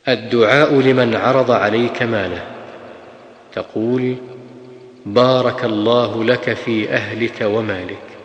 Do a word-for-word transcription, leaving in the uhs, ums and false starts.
الدعاء لمن عرض عليك ماله. تقول: بارك الله لك في أهلك ومالك.